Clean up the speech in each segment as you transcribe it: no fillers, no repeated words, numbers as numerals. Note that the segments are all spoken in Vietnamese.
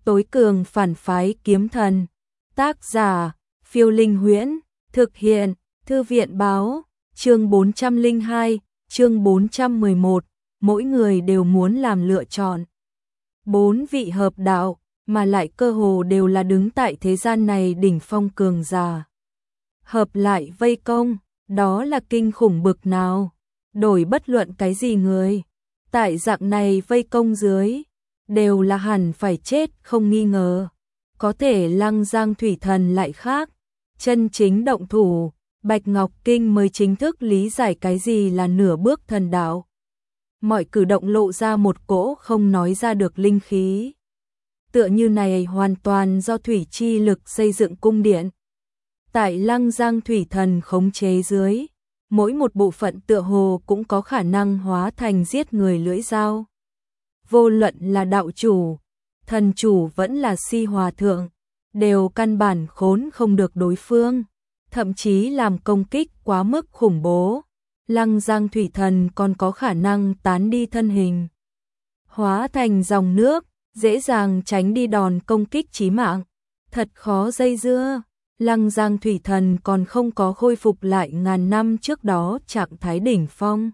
Tối cường phản phái kiếm thần. Tác giả, Phiêu Linh Huyễn. Thực hiện, Thư viện báo. Chương 402, chương 411. Mỗi người đều muốn làm lựa chọn. 4 vị hợp đạo, mà lại cơ hồ đều là đứng tại thế gian này đỉnh phong cường giả. Hợp lại vây công, đó là kinh khủng bực nào. Đổi bất luận cái gì người, tại dạng này vây công dưới, đều là hẳn phải chết không nghi ngờ. Có thể Lăng Giang Thủy Thần lại khác, chân chính động thủ, Bạch Ngọc Kinh mới chính thức lý giải cái gì là nửa bước thần đạo. Mọi cử động lộ ra một cỗ không nói ra được linh khí. Tựa như này hoàn toàn do thủy chi lực xây dựng cung điện. Tại Lăng Giang Thủy Thần khống chế dưới, mỗi một bộ phận tựa hồ cũng có khả năng hóa thành giết người lưỡi dao. Vô luận là đạo chủ, thần chủ vẫn là si hòa thượng, đều căn bản khốn không được đối phương, thậm chí làm công kích quá mức khủng bố. Lăng Giang Thủy Thần còn có khả năng tán đi thân hình, hóa thành dòng nước, dễ dàng tránh đi đòn công kích chí mạng. Thật khó dây dưa. Lăng Giang Thủy Thần còn không có khôi phục lại ngàn năm trước đó trạng thái đỉnh phong.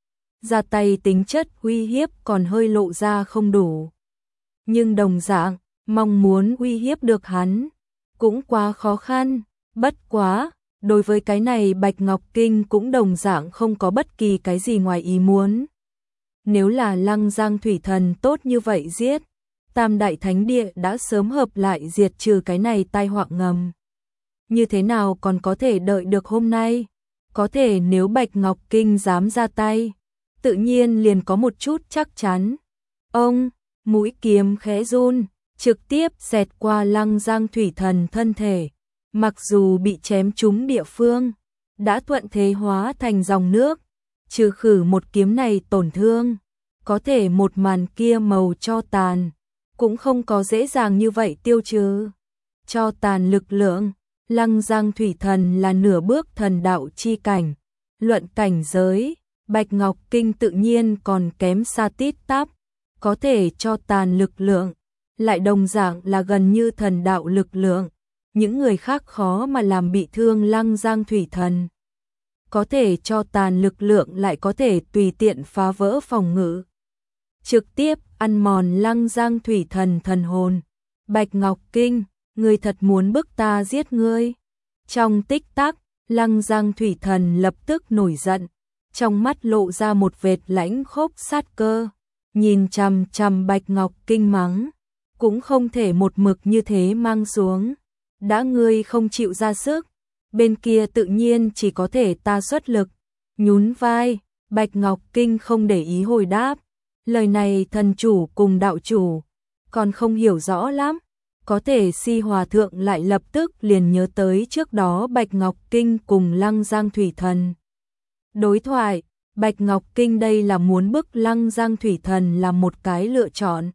Ra tay tính chất uy hiếp còn hơi lộ ra không đủ. Nhưng đồng dạng, mong muốn uy hiếp được hắn, cũng quá khó khăn. Bất quá, đối với cái này Bạch Ngọc Kinh cũng đồng dạng không có bất kỳ cái gì ngoài ý muốn. Nếu là Lăng Giang Thủy Thần tốt như vậy giết, Tam Đại Thánh Địa đã sớm hợp lại diệt trừ cái này tai họa ngầm. Như thế nào còn có thể đợi được hôm nay? Có thể nếu Bạch Ngọc Kinh dám ra tay, tự nhiên liền có một chút chắc chắn. Ông, mũi kiếm khẽ run, trực tiếp xẹt qua Lăng Giang Thủy Thần thân thể. Mặc dù bị chém trúng địa phương, đã thuận thế hóa thành dòng nước, trừ khử một kiếm này tổn thương. Có thể một màn kia màu cho tàn, cũng không có dễ dàng như vậy tiêu trừ. Cho tàn lực lượng, Lăng Giang Thủy Thần là nửa bước thần đạo chi cảnh. Luận cảnh giới, Bạch Ngọc Kinh tự nhiên còn kém xa tít tắp. Có thể cho tàn lực lượng, lại đồng dạng là gần như thần đạo lực lượng. Những người khác khó mà làm bị thương Lăng Giang Thủy Thần. Có thể cho tàn lực lượng lại có thể tùy tiện phá vỡ phòng ngự, trực tiếp ăn mòn Lăng Giang Thủy Thần thần hồn. Bạch Ngọc Kinh, ngươi thật muốn bức ta giết ngươi? Trong tích tắc, Lăng Giang Thủy Thần lập tức nổi giận, trong mắt lộ ra một vệt lãnh khốc sát cơ, nhìn chằm chằm Bạch Ngọc Kinh mắng, cũng không thể một mực như thế mang xuống. Đã ngươi không chịu ra sức, bên kia tự nhiên chỉ có thể ta xuất lực. Nhún vai, Bạch Ngọc Kinh không để ý hồi đáp. Lời này thần chủ cùng đạo chủ còn không hiểu rõ lắm. Có thể si hòa thượng lại lập tức liền nhớ tới trước đó Bạch Ngọc Kinh cùng Lăng Giang Thủy Thần đối thoại. Bạch Ngọc Kinh đây là muốn bức Lăng Giang Thủy Thần làm một cái lựa chọn.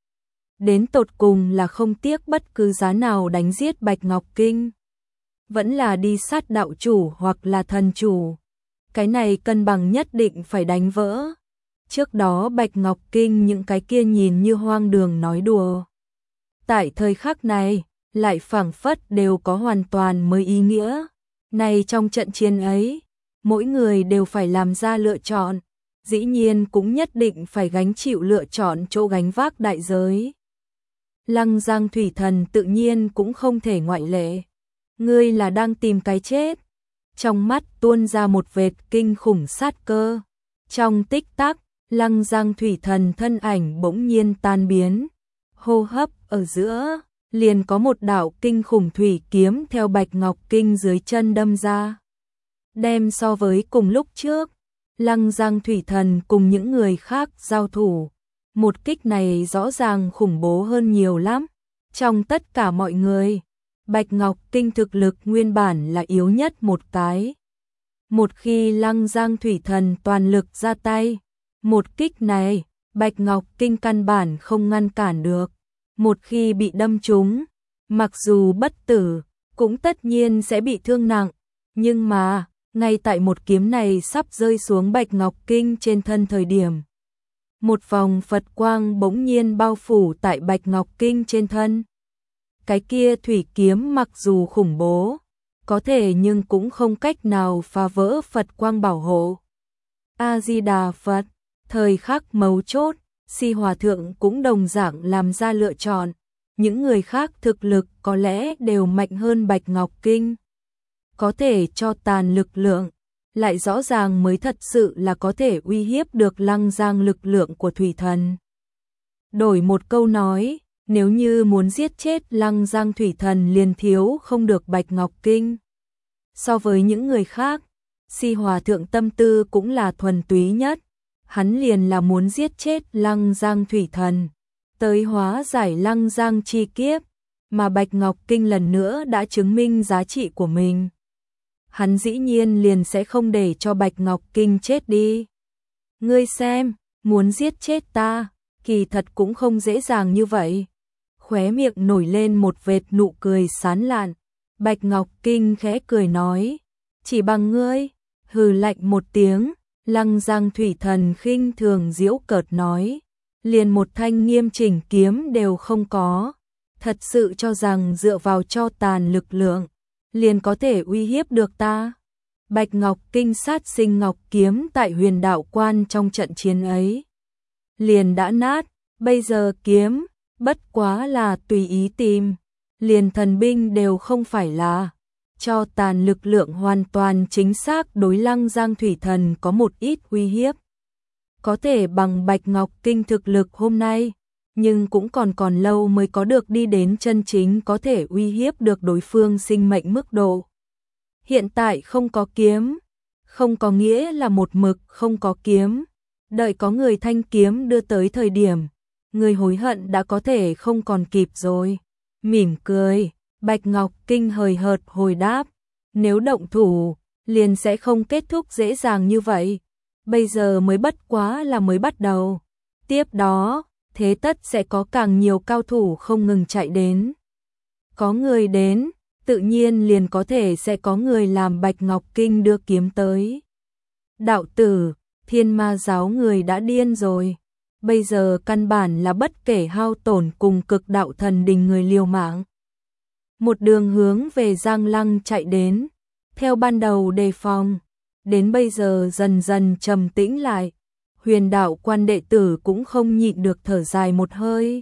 Đến tột cùng là không tiếc bất cứ giá nào đánh giết Bạch Ngọc Kinh, vẫn là đi sát đạo chủ hoặc là thần chủ. Cái này cân bằng nhất định phải đánh vỡ. Trước đó Bạch Ngọc Kinh những cái kia nhìn như hoang đường nói đùa, tại thời khắc này, lại phảng phất đều có hoàn toàn mới ý nghĩa. Này trong trận chiến ấy, mỗi người đều phải làm ra lựa chọn, dĩ nhiên cũng nhất định phải gánh chịu lựa chọn chỗ gánh vác đại giới. Lăng Giang Thủy Thần tự nhiên cũng không thể ngoại lệ. Ngươi là đang tìm cái chết. Trong mắt tuôn ra một vệt kinh khủng sát cơ. Trong tích tắc, Lăng Giang Thủy Thần thân ảnh bỗng nhiên tan biến. Hô hấp ở giữa, liền có một đạo kinh khủng thủy kiếm theo Bạch Ngọc Kinh dưới chân đâm ra. Đem so với cùng lúc trước, Lăng Giang Thủy Thần cùng những người khác giao thủ, một kích này rõ ràng khủng bố hơn nhiều lắm. Trong tất cả mọi người, Bạch Ngọc Kinh thực lực nguyên bản là yếu nhất một cái. Một khi Lăng Giang Thủy Thần toàn lực ra tay, một kích này, Bạch Ngọc Kinh căn bản không ngăn cản được. Một khi bị đâm trúng, mặc dù bất tử, cũng tất nhiên sẽ bị thương nặng. Nhưng mà, ngay tại một kiếm này sắp rơi xuống Bạch Ngọc Kinh trên thân thời điểm, một vòng Phật quang bỗng nhiên bao phủ tại Bạch Ngọc Kinh trên thân. Cái kia thủy kiếm mặc dù khủng bố, có thể nhưng cũng không cách nào phá vỡ Phật quang bảo hộ. A-di-đà Phật, thời khắc mấu chốt, Si Hòa Thượng cũng đồng dạng làm ra lựa chọn. Những người khác thực lực có lẽ đều mạnh hơn Bạch Ngọc Kinh, có thể cho tàn lực lượng, lại rõ ràng mới thật sự là có thể uy hiếp được Lăng Giang lực lượng của thủy thần. Đổi một câu nói, nếu như muốn giết chết Lăng Giang thủy thần liền thiếu không được Bạch Ngọc Kinh. So với những người khác, Si Hòa Thượng tâm tư cũng là thuần túy nhất, hắn liền là muốn giết chết Lăng Giang thủy thần, tới hóa giải Lăng Giang chi kiếp, mà Bạch Ngọc Kinh lần nữa đã chứng minh giá trị của mình. Hắn dĩ nhiên liền sẽ không để cho Bạch Ngọc Kinh chết đi. Ngươi xem, muốn giết chết ta, kỳ thật cũng không dễ dàng như vậy. Khóe miệng nổi lên một vệt nụ cười sán lạn. Bạch Ngọc Kinh khẽ cười nói, chỉ bằng ngươi, hừ lạnh một tiếng, Lăng Giang thủy thần khinh thường giễu cợt nói, liền một thanh nghiêm chỉnh kiếm đều không có, thật sự cho rằng dựa vào cho tàn lực lượng, liền có thể uy hiếp được ta. Bạch Ngọc Kinh sát sinh ngọc kiếm tại Huyền Đạo Quan trong trận chiến ấy, liền đã nát, bây giờ kiếm, bất quá là tùy ý tìm, liền thần binh đều không phải là, cho tàn lực lượng hoàn toàn chính xác đối Lăng Giang thủy thần có một ít uy hiếp. Có thể bằng Bạch Ngọc Kinh thực lực hôm nay, nhưng cũng còn lâu mới có được đi đến chân chính có thể uy hiếp được đối phương sinh mệnh mức độ. Hiện tại không có kiếm, không có nghĩa là một mực không có kiếm, đợi có người thanh kiếm đưa tới thời điểm, người hối hận đã có thể không còn kịp rồi. Mỉm cười, Bạch Ngọc Kinh hời hợt hồi đáp, nếu động thủ, liền sẽ không kết thúc dễ dàng như vậy. Bây giờ mới bất quá là mới bắt đầu. Tiếp đó, thế tất sẽ có càng nhiều cao thủ không ngừng chạy đến. Có người đến, tự nhiên liền có thể sẽ có người làm Bạch Ngọc Kinh đưa kiếm tới. Đạo tử, Thiên Ma giáo người đã điên rồi. Bây giờ căn bản là bất kể hao tổn cùng Cực Đạo Thần Đình người liều mạng. Một đường hướng về Giang Lăng chạy đến, theo ban đầu đề phòng, đến bây giờ dần dần trầm tĩnh lại. Huyền Đạo Quan đệ tử cũng không nhịn được thở dài một hơi.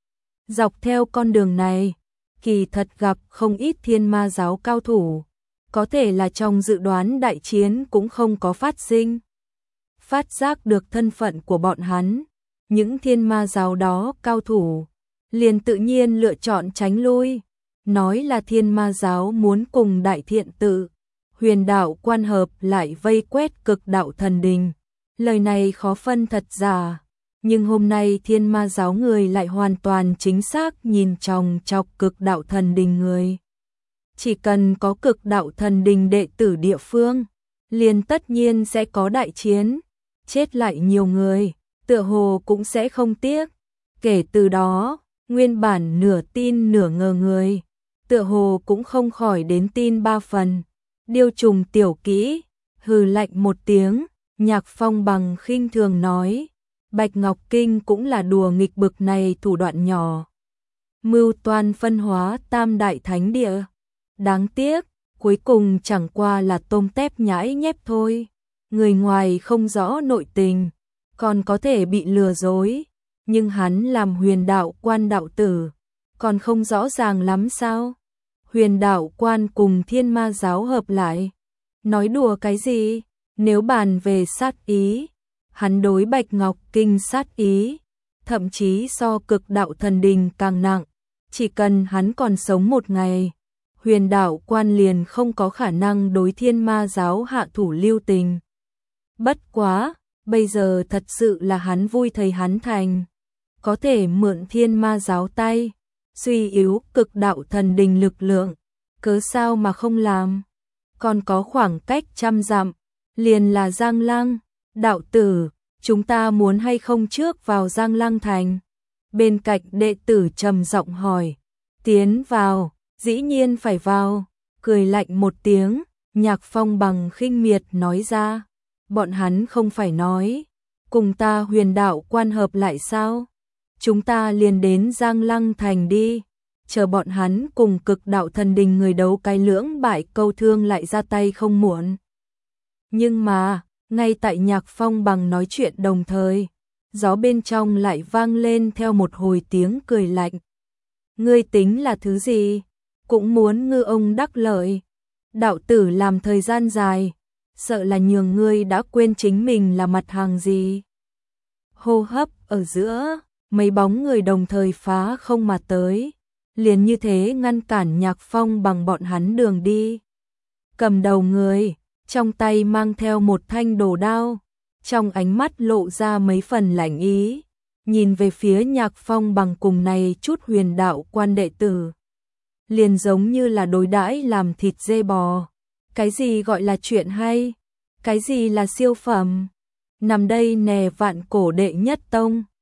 Dọc theo con đường này, kỳ thật gặp không ít Thiên Ma giáo cao thủ, có thể là trong dự đoán đại chiến cũng không có phát sinh. Phát giác được thân phận của bọn hắn, những Thiên Ma giáo đó cao thủ, liền tự nhiên lựa chọn tránh lui, nói là Thiên Ma giáo muốn cùng Đại Thiện Tự, Huyền Đạo Quan hợp lại vây quét Cực Đạo Thần Đình. Lời này khó phân thật giả, nhưng hôm nay Thiên Ma giáo người lại hoàn toàn chính xác nhìn chòng chọc Cực Đạo Thần Đình người. Chỉ cần có Cực Đạo Thần Đình đệ tử địa phương, liền tất nhiên sẽ có đại chiến, chết lại nhiều người, tựa hồ cũng sẽ không tiếc. Kể từ đó, nguyên bản nửa tin nửa ngờ người, tựa hồ cũng không khỏi đến tin 3 phần. Điêu Trùng tiểu kỹ, hừ lạnh một tiếng, Nhạc Phong bằng khinh thường nói, Bạch Ngọc Kinh cũng là đùa nghịch bực này thủ đoạn nhỏ. Mưu toan phân hóa tam đại thánh địa. Đáng tiếc, cuối cùng chẳng qua là tôm tép nhãi nhép thôi. Người ngoài không rõ nội tình, còn có thể bị lừa dối. Nhưng hắn làm Huyền Đạo Quan đạo tử, còn không rõ ràng lắm sao? Huyền Đạo Quan cùng Thiên Ma giáo hợp lại. Nói đùa cái gì? Nếu bàn về sát ý, hắn đối Bạch Ngọc Kinh sát ý, thậm chí so Cực Đạo Thần Đình càng nặng. Chỉ cần hắn còn sống một ngày, Huyền Đạo Quan liền không có khả năng đối Thiên Ma giáo hạ thủ lưu tình. Bất quá, bây giờ thật sự là hắn vui thấy hắn thành, có thể mượn Thiên Ma giáo tay, suy yếu Cực Đạo Thần Đình lực lượng, cớ sao mà không làm? Còn có khoảng cách 100 dặm, liền là Giang Lăng. Đạo tử, chúng ta muốn hay không trước vào Giang Lăng thành? Bên cạnh đệ tử trầm giọng hỏi. Tiến vào, dĩ nhiên phải vào. Cười lạnh một tiếng, Nhạc Phong bằng khinh miệt nói ra. Bọn hắn không phải nói, cùng ta Huyền đạo quan hợp lại sao? Chúng ta liền đến Giang Lăng thành đi, chờ bọn hắn cùng Cực Đạo Thần Đình người đấu cái lưỡng bại câu thương lại ra tay không muộn. Nhưng mà, ngay tại Nhạc Phong Bằng nói chuyện đồng thời, gió bên trong lại vang lên theo một hồi tiếng cười lạnh. Ngươi tính là thứ gì? Cũng muốn ngư ông đắc lợi. Đạo tử làm thời gian dài, sợ là nhường ngươi đã quên chính mình là mặt hàng gì. Hô hấp ở giữa, mấy bóng người đồng thời phá không mà tới, liền như thế ngăn cản Nhạc Phong Bằng bọn hắn đường đi. Cầm đầu người, trong tay mang theo một thanh đồ đao, trong ánh mắt lộ ra mấy phần lạnh ý, nhìn về phía Nhạc Phong Bằng cùng này chút huyền đạo quan đệ tử. Liền giống như là đối đãi làm thịt dê bò. Cái gì gọi là chuyện hay? Cái gì là siêu phẩm? Nằm đây nè vạn cổ đệ nhất tông.